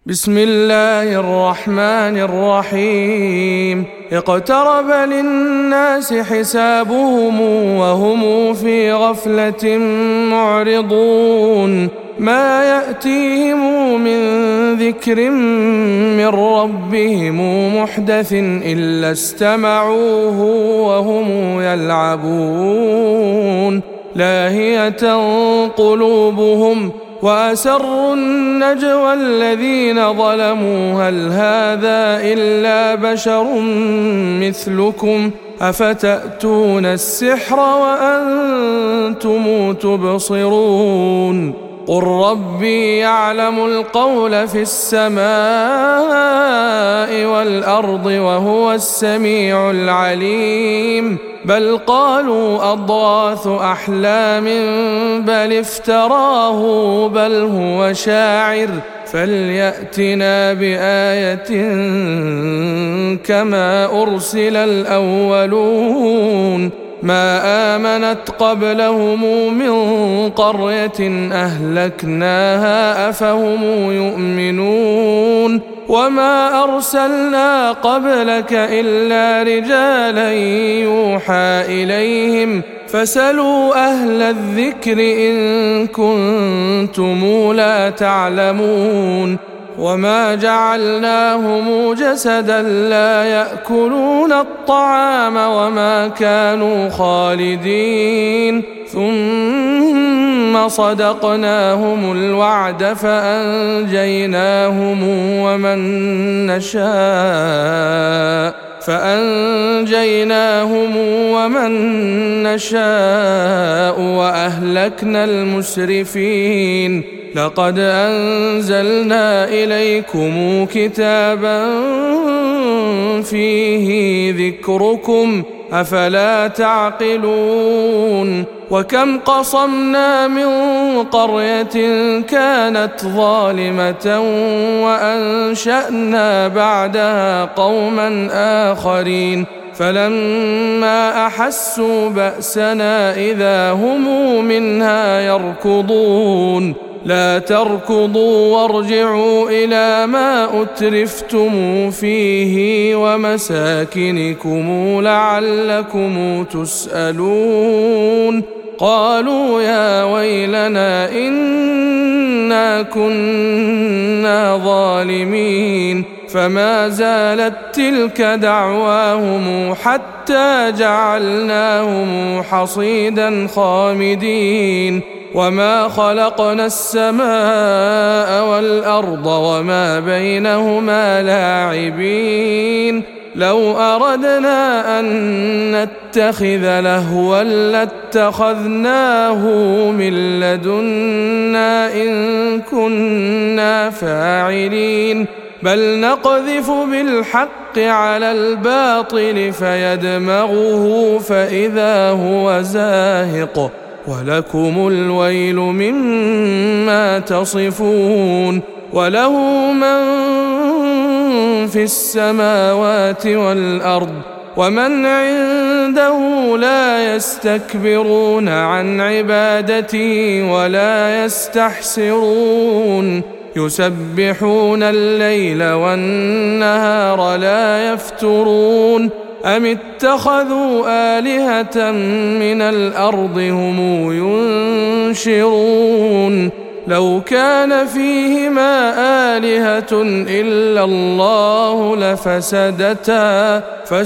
بسم الله الرحمن الرحيم. اقترب للناس حسابهم وهم في غفلة معرضون ما يأتيهم من ذكر من ربهم محدث إلا استمعوه وهم يلعبون لاهية قلوبهم وأسروا النجوى الذين ظلموا هل هذا إلا بشر مثلكم أفتأتون السحر وأنتم تبصرون قل ربي يعلم القول في السماء والأرض وهو السميع العليم بل قالوا أضغاث أحلام بل افتراه بل هو شاعر فليأتنا بآية كما أرسل الأولون ما آمنت قبلهم من قرية أهلكناها أفهم يؤمنون وما أرسلنا قبلك إلا رجالا يوحى إليهم فاسألوا أهل الذكر إن كنتم لا تعلمون وما جعلناهم جسدا لا يأكلون الطعام وما كانوا خالدين ثم صدقناهم الوعد فأنجيناهم ومن نشاء وأهلكنا المسرفين لقد أنزلنا إليكم كتابا فيه ذكركم أفلا تعقلون وكم قصمنا من قرية كانت ظالمة وأنشأنا بعدها قوما آخرين فلما أحسوا بأسنا إذا هم منها يركضون لا تركضوا وارجعوا إلى ما أترفتم فيه ومساكنكم لعلكم تسألون قالوا يا ويلنا إنا كنا ظالمين فما زالت تلك دعواهم حتى جعلناهم حصيدا خامدين وما خلقنا السماء والأرض وما بينهما لاعبين لو أردنا أن نتخذ لهوا لاتخذناه من لدنا إن كنا فاعلين بل نقذف بالحق على الباطل فيدمغه فإذا هو زاهق ولكم الويل مما تصفون وله من في السماوات والأرض ومن عنده لا يستكبرون عن عبادته ولا يستحسرون يسبحون الليل والنهار لا يفترون أم اتخذوا آلهة من الأرض هم ينشرون لو كان فيهما آلهة إلا الله لفسدتا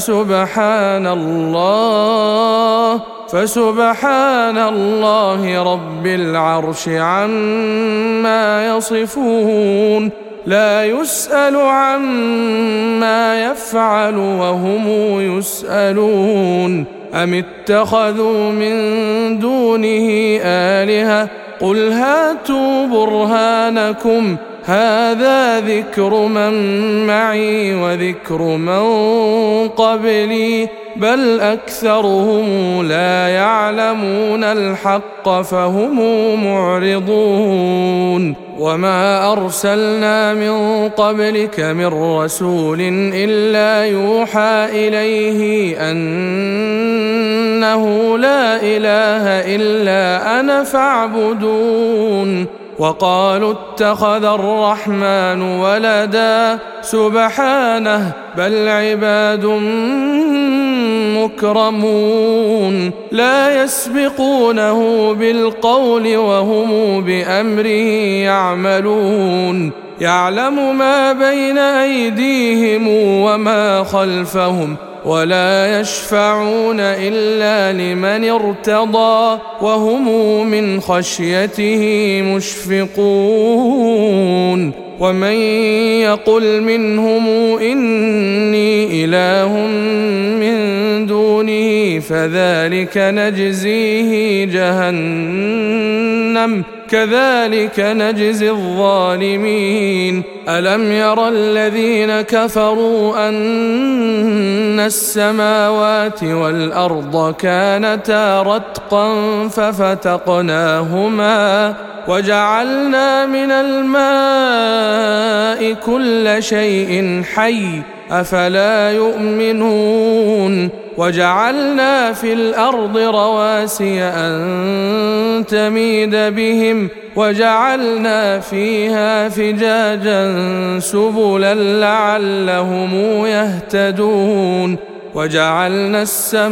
فسبحان الله رب العرش عما يصفون لا يسأل عما يفعل وهم يسألون أم اتخذوا من دونه آلهة قل هاتوا برهانكم هذا ذكر من معي وذكر من قبلي بل أكثرهم لا يعلمون الحق فهم معرضون وما أرسلنا من قبلك من رسول إلا يوحى إليه أنه لا إله إلا أنا فاعبدون وقالوا اتخذ الرحمن ولدا سبحانه بل عباد مكرمون لا يسبقونه بالقول وهم بأمره يعملون يعلم ما بين أيديهم وما خلفهم ولا يشفعون إلا لمن ارتضى وهم من خشيته مشفقون ومن يقل منهم إني إله من دونه فذلك نجزيه جهنم كذلك نجزي الظالمين ألم ير الذين كفروا أن السماوات والأرض كانتا رتقا ففتقناهما وجعلنا من الماء كل شيء حي أفلا يؤمنون وجعلنا في الأرض رواسي أن تميد بهم وجعلنا فيها فجاجا سبلا لعلهم يهتدون وجعلنا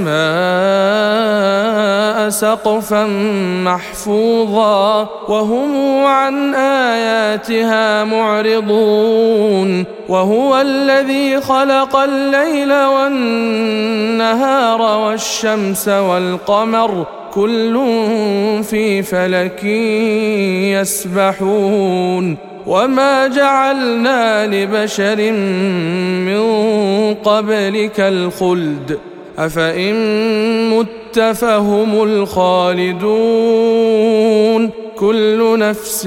السماء سقفا محفوظا وهم عن آياتها معرضون وهو الذي خلق الليل والنهار والشمس والقمر كل في فلك يسبحون وما جعلنا لبشر من قبلك الخلد أفإن مت فهم الخالدون كل نفس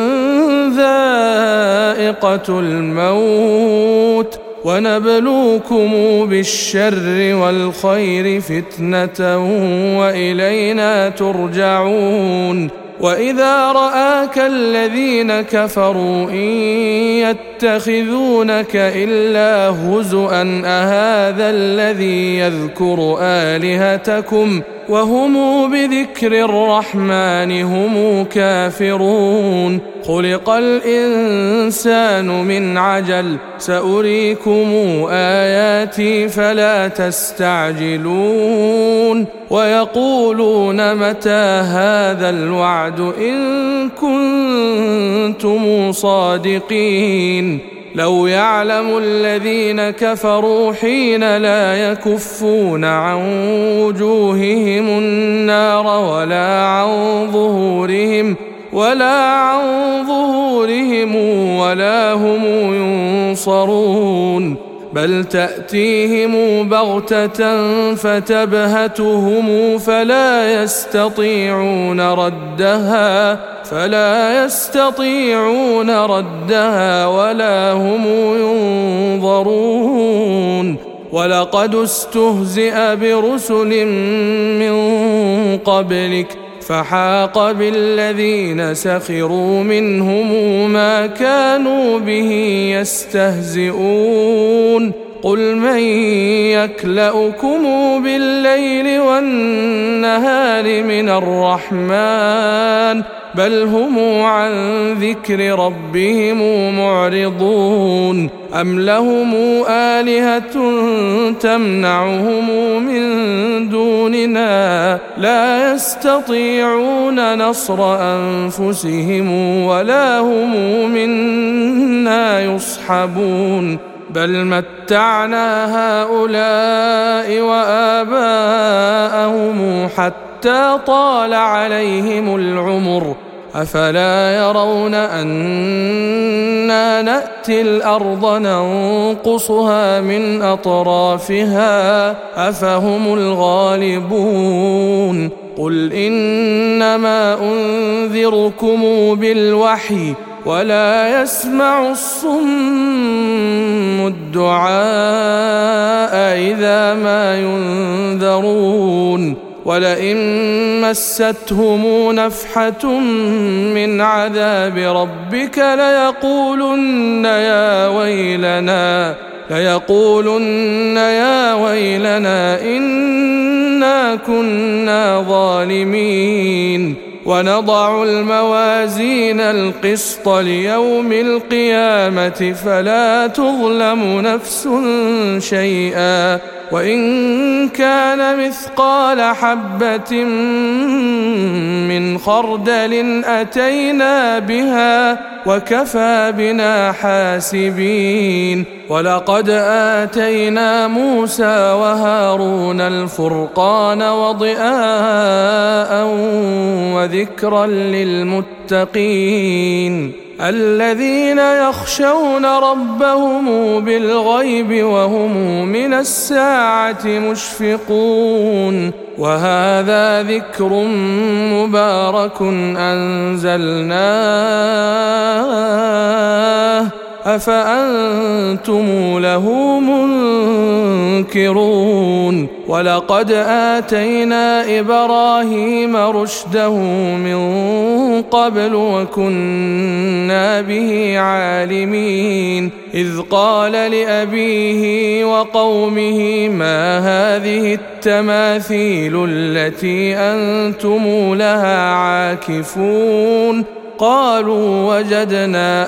ذائقة الموت ونبلوكم بالشر والخير فتنة وإلينا ترجعون وإذا رآك الذين كفروا إن يتخذونك إلا هزؤا أهذا الذي يذكر آلهتكم وهم بذكر الرحمن هم كافرون خلق الإنسان من عجل سأريكم آياتي فلا تستعجلون ويقولون متى هذا الوعد إن كنتم صادقين لو يعلم الذين كفروا حين لا يكفون عن وجوههم النار ولا عن ظهورهم ولا هم ينصرون بل تأتيهم بغتة فتبهتهم فلا يستطيعون ردها ولا هم ينظرون ولقد استهزئ برسل من قبلك فحاق بالذين سخروا منهم ما كانوا به يستهزئون قل من يكلؤكم بالليل والنهار من الرحمن بل هم عن ذكر ربهم معرضون أم لهم آلهة تمنعهم من دوننا لا يستطيعون نصر أنفسهم ولا هم منا يصحبون بل متعنا هؤلاء وآباءهم حتى طال عليهم العمر أفلا يرون أنا نأتي الأرض ننقصها من أطرافها أفهم الغالبون قل إنما أنذركم بالوحي ولا يسمع الصم الدعاء إذا ما ينذرون ولئن مستهم نفحة من عذاب ربك ليقولن يا ويلنا إنا كنا ظالمين ونضع الموازين القسط ليوم القيامة فلا تظلم نفس شيئا وإن كان مثقال حبة من خردل أتينا بها وكفى بنا حاسبين ولقد آتينا موسى وهارون الفرقان وضياء وذكرا للمتقين الذين يخشون ربهم بالغيب وهم من الساعة مشفقون وهذا ذكر مبارك أنزلناه أفأنتم له منكرون ولقد آتينا إبراهيم رشده من قبل وكنا به عالمين إذ قال لأبيه وقومه ما هذه التماثيل التي أنتم لها عاكفون قالوا وجدنا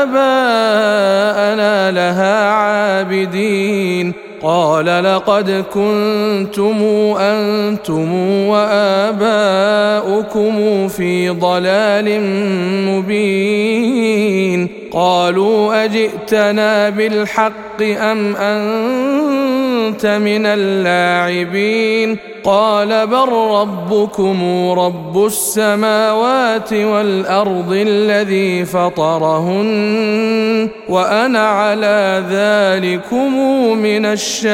آباءنا لها عابدين قال لقد كنتم أنتم وآباؤكم في ضلال مبين قالوا أجئتنا بالحق أم أنت من اللاعبين قال بل ربكم رب السماوات والأرض الذي فطرهن وأنا على ذلكم من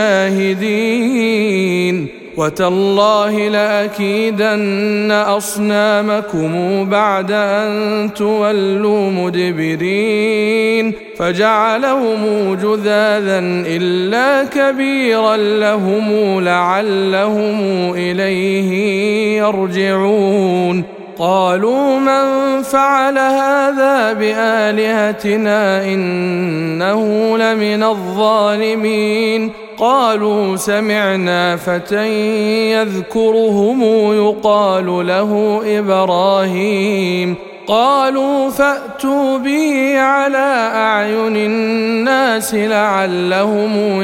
الشاهدين وتالله لأكيدن أصنامكم بعد أن تولوا مدبرين فجعلهم جذاذا إلا كبيرا لهم لعلهم إليه يرجعون قالوا من فعل هذا بآلهتنا إنه لمن الظالمين قالوا سمعنا فتى يذكرهم يقال له إبراهيم قالوا فأتوا به على أعين الناس لعلهم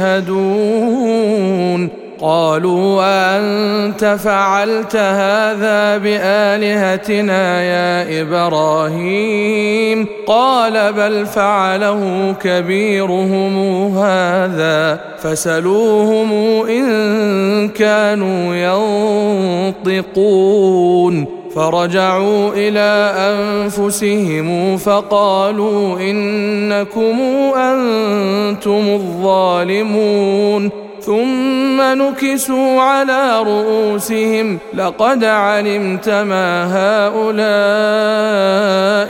يشهدون قالوا أنت فعلت هذا بآلهتنا يا إبراهيم قال بل فعله كبيرهم هذا فسلوهم إن كانوا ينطقون فرجعوا إلى أنفسهم فقالوا إنكم أنتم الظالمون ثم نكسوا على رؤوسهم لقد علمت ما هؤلاء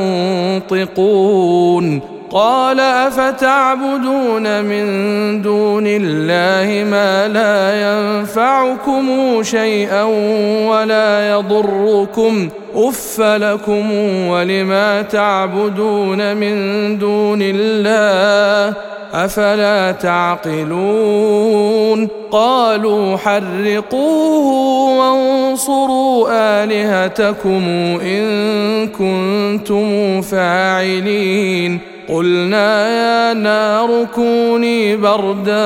ينطقون قال أفتعبدون من دون الله ما لا ينفعكم شيئا ولا يضركم أف لكم ولما تعبدون من دون الله أفلا تعقلون قالوا حرقوه وانصروا آلهتكم إن كنتم فاعلين قلنا يا نار كوني بردا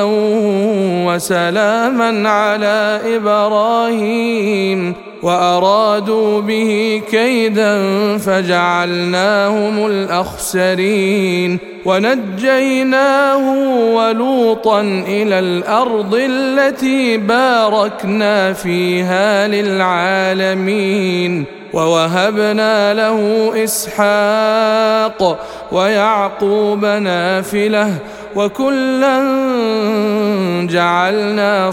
وسلاما على إبراهيم وأرادوا به كيدا فجعلناهم الأخسرين ونجيناه ولوطا إلى الأرض التي باركنا فيها للعالمين ووهبنا له إسحاق ويعقوب نافلة وكلا جعلنا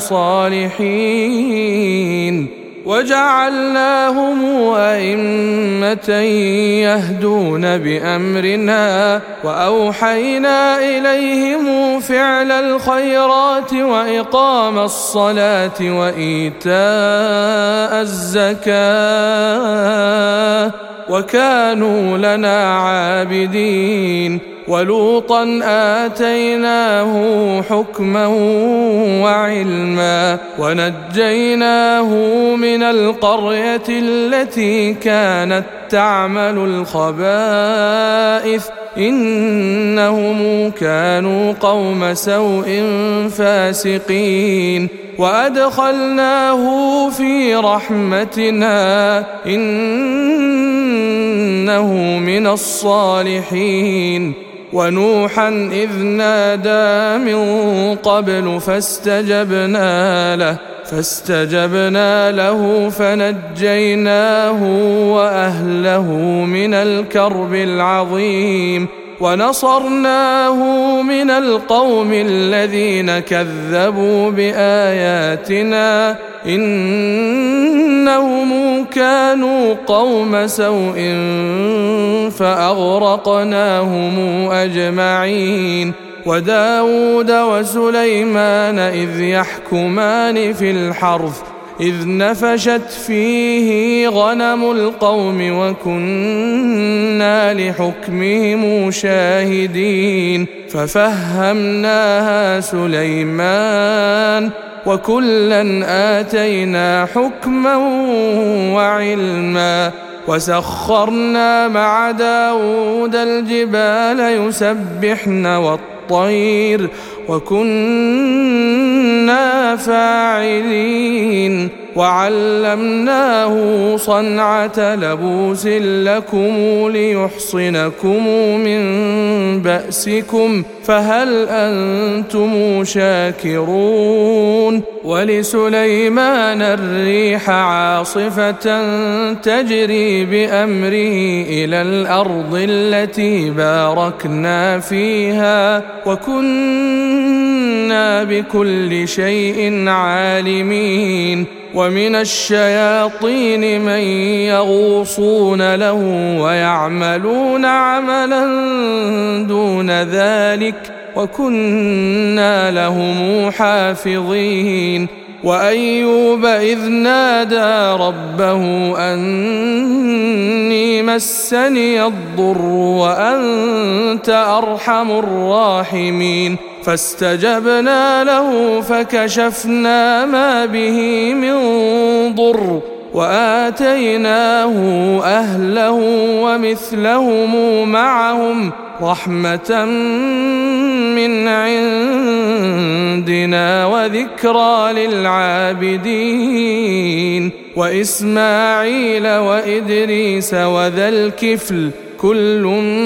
صالحين وجعلناهم أئمة يهدون بأمرنا وأوحينا إليهم فعل الخيرات وإقام الصلاة وإيتاء الزكاة وكانوا لنا عابدين ولوطا آتيناه حكما وعلما ونجيناه من القرية التي كانت تعمل الخبائث إنهم كانوا قوم سوء فاسقين وأدخلناه في رحمتنا إنه من الصالحين ونوحا إذ نادى من قبل فاستجبنا له فنجيناه وأهله من الكرب العظيم ونصرناه من القوم الذين كذبوا بآياتنا إنهم كانوا قوم سوء فأغرقناهم أجمعين وداود وسليمان إذ يحكمان في الحرث إذ نفشت فيه غنم القوم وكنا لحكمهم شاهدين ففهمناها سليمان وكلا آتينا حكما وعلما وسخرنا مع داود الجبال يسبحن والطير وكنا فاعلين وعلمناه صنعة لبوس لكم ليحصنكم من بأسكم فهل أنتم شاكرون ولسليمان الريح عاصفة تجري بأمره إلى الأرض التي باركنا فيها وكنا بكل شيء عالمين ومن الشياطين من يغوصون له ويعملون عملا دون ذلك وكنا لهم حافظين وأيوب إذ نادى ربه أني مسني الضر وأنت أرحم الراحمين فاستجبنا له فكشفنا ما به من ضر وآتيناه أهله ومثلهم معهم رحمة من عندنا وذكرى للعابدين وإسماعيل وإدريس وذا الكفل كل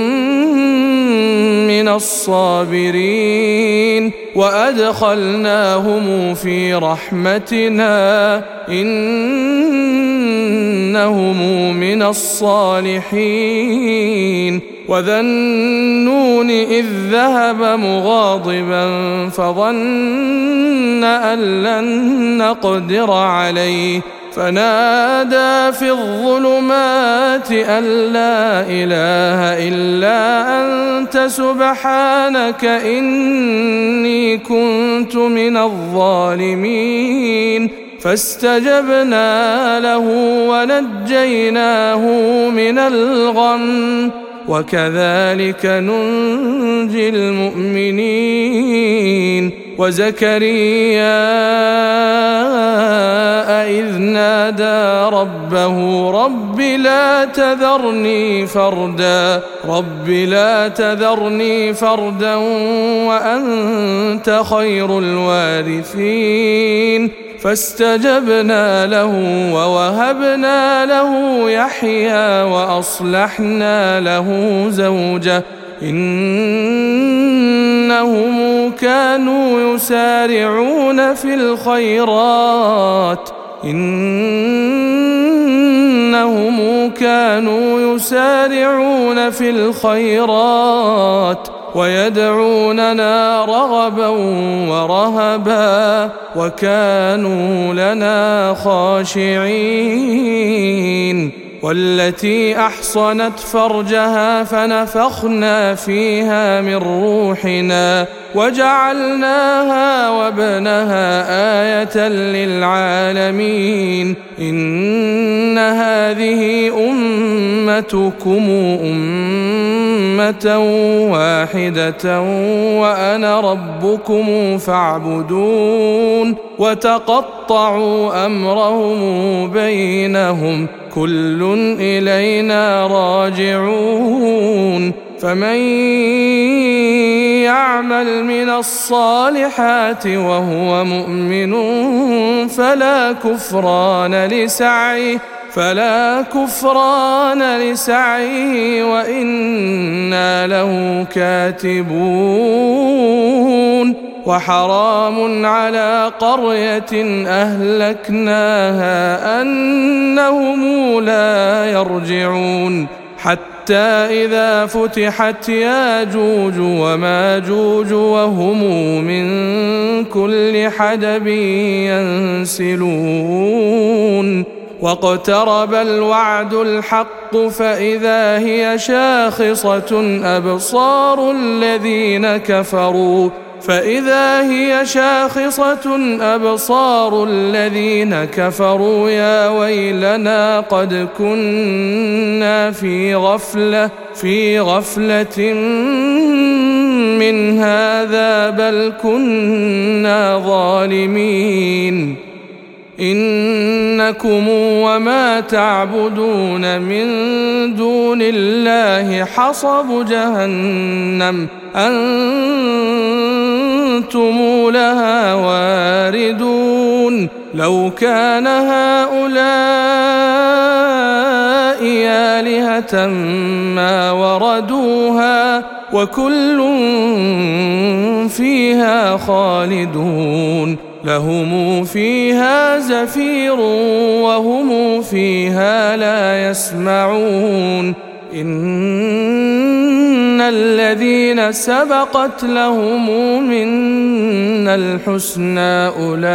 من الصابرين وأدخلناهم في رحمتنا إنهم من الصالحين وذا النون إذ ذهب مغاضبا فظن أن لن نقدر عليه فنادى في الظلمات أن لا إله إلا أنت سبحانك إني كنت من الظالمين فاستجبنا له ونجيناه من الغم وكذلك ننجي المؤمنين وزكريا إذ نادى ربه رب لا تذرني فردا وأنت خير الوارثين فاستجبنا له ووهبنا له يحيى وأصلحنا له زوجه إنهم كانوا يسارعون في الخيرات ويدعوننا رغبا ورهبا وكانوا لنا خاشعين والتي أحصنت فرجها فنفخنا فيها من روحنا وجعلناها وابنها آية للعالمين إن هذه أمتكم أمة واحدة وأنا ربكم فاعبدون وتقطعوا أمرهم بينهم كل إلينا راجعون فمن يعمل من الصالحات وهو مؤمن فلا كفران لسعيه وإنا له كاتبون وحرام على قرية أهلكناها أنهم لا يرجعون حتى إذا فتحت ياجوج وماجوج وهم من كل حدب ينسلون واقترب الوعد الحق فإذا هي شاخصة أبصار الذين كفروا يا ويلنا قد كنا في غفلة من هذا بل كنا ظالمين إنكم وما تعبدون من دون الله حصب جهنم أنتم لها واردون لو كان هؤلاء آلهة ما وردوها وكل فيها خالدون لهم فيها زفير وهم فيها لا يسمعون إن الذين سبقت لهم منا الحسنى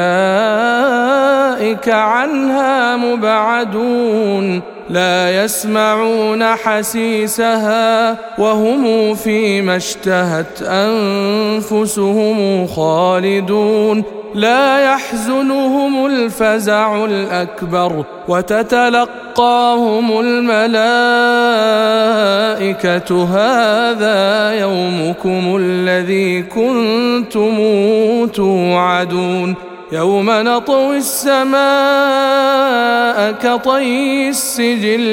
أولئك عنها مبعدون لا يسمعون حسيسها وهم فيما اشتهت أنفسهم خالدون لا يحزنهم الفزع الأكبر وتتلقاهم الملائكة هذا يومكم الذي كنتم توعدون يوم نطوي السماء كطي السجل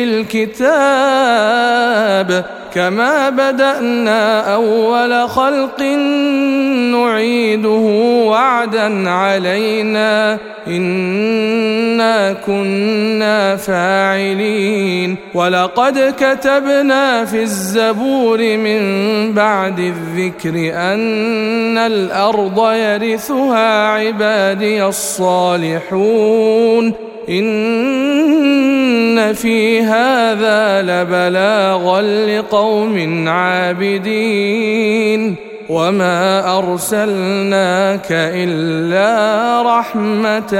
للكتاب كما بدأنا أول خلق نعيده وعدا علينا إنا كنا فاعلين ولقد كتبنا في الزبور من بعد الذكر أن الأرض يرثها عبادي الصالحون إن في هذا لبلاغا لقوم عابدين وما أرسلناك إلا رحمة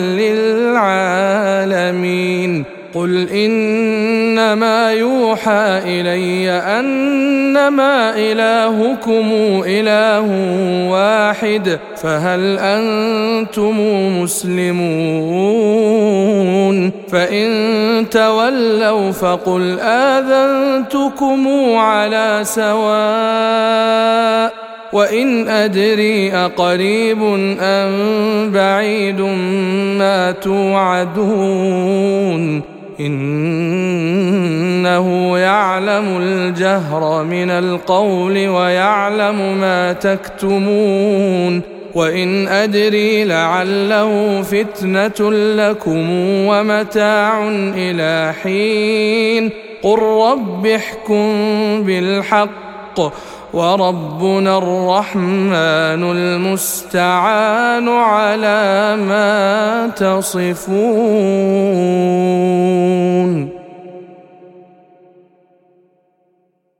للعالمين قل إنما يوحى إلي أنما إلهكم إله واحد فهل أنتم مسلمون فإن تولوا فقل آذنتكم على سواء وإن أدري أقريب أم بعيد ما توعدون إنه يعلم الجهر من القول ويعلم ما تكتمون وإن أدري لعله فتنة لكم ومتاع إلى حين قل رب احكم بالحق وربنا الرحمن المستعان على ما تصفون.